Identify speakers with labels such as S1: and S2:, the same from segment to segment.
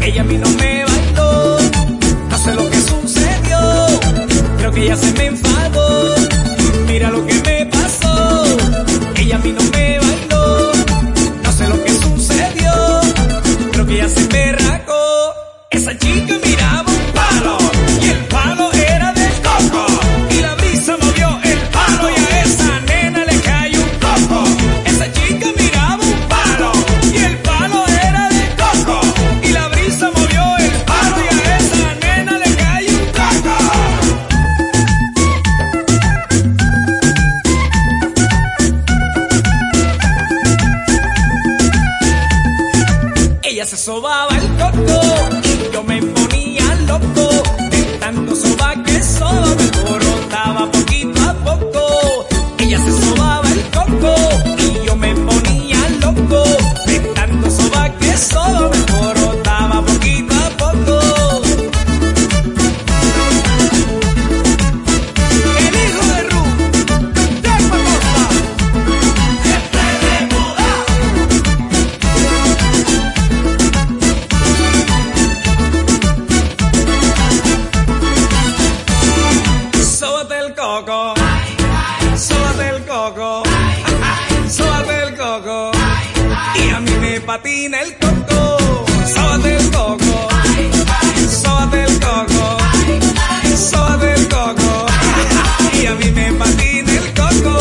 S1: ella a mí no me bailó, no sé lo que sucedió, creo que ella se me enfadó, mira lo que me pasó, ella a mí no me bailó, no sé lo que sucedió, creo que ella se me racó, esa chica miraba un palo, y el palo era de coco, y la brisa movió el palo, y a esa nena le cayó un coco, esa chica miraba un palo, y el palo era de coco, y la brisa movió el palo, y a esa nena le cayó un coco. Ella se sobaba el coco y yo me ponía loco, de tanto soba que soba me alborotaba poquito a poco. Ella se sobaba el coco y yo me ponía loco, de tanto soba que soba me alborotaba poquito a poco. El hijo de Ru, de Pacosta, siempre de moda. Sóbate el coco, sóbate el coco, sóbate el coco, y a mí me patina el coco, sóbate el coco, sóbate el coco, sóbate el coco, y a mí me patina el coco.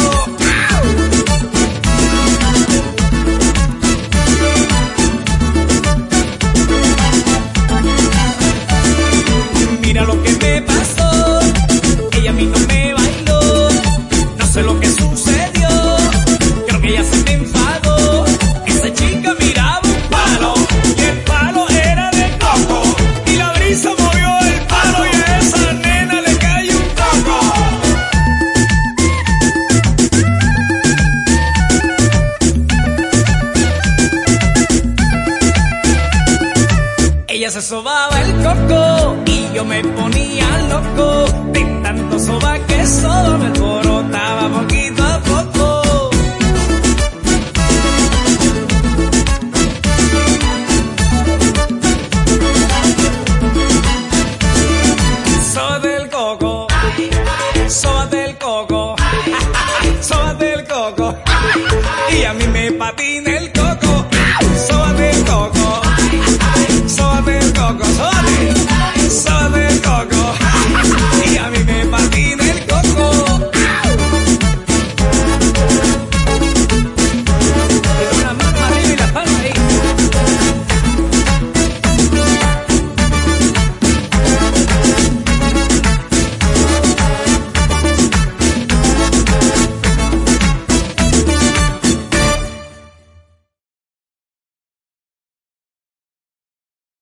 S1: Mira lo que me pasó, ella a mí no me bailó, no sé lo que sucedió, creo que ella se me enfadó, esa chica miraba un palo, y el palo era de coco, y la brisa movió el palo, y a esa nena le cayó un coco. Ella se sobaba el coco y yo me ponía loco, de tanto soba que soba me alborotaba poquito a poco. Sóbate el coco, sóbate el coco, sóbate el coco, y a mí me patina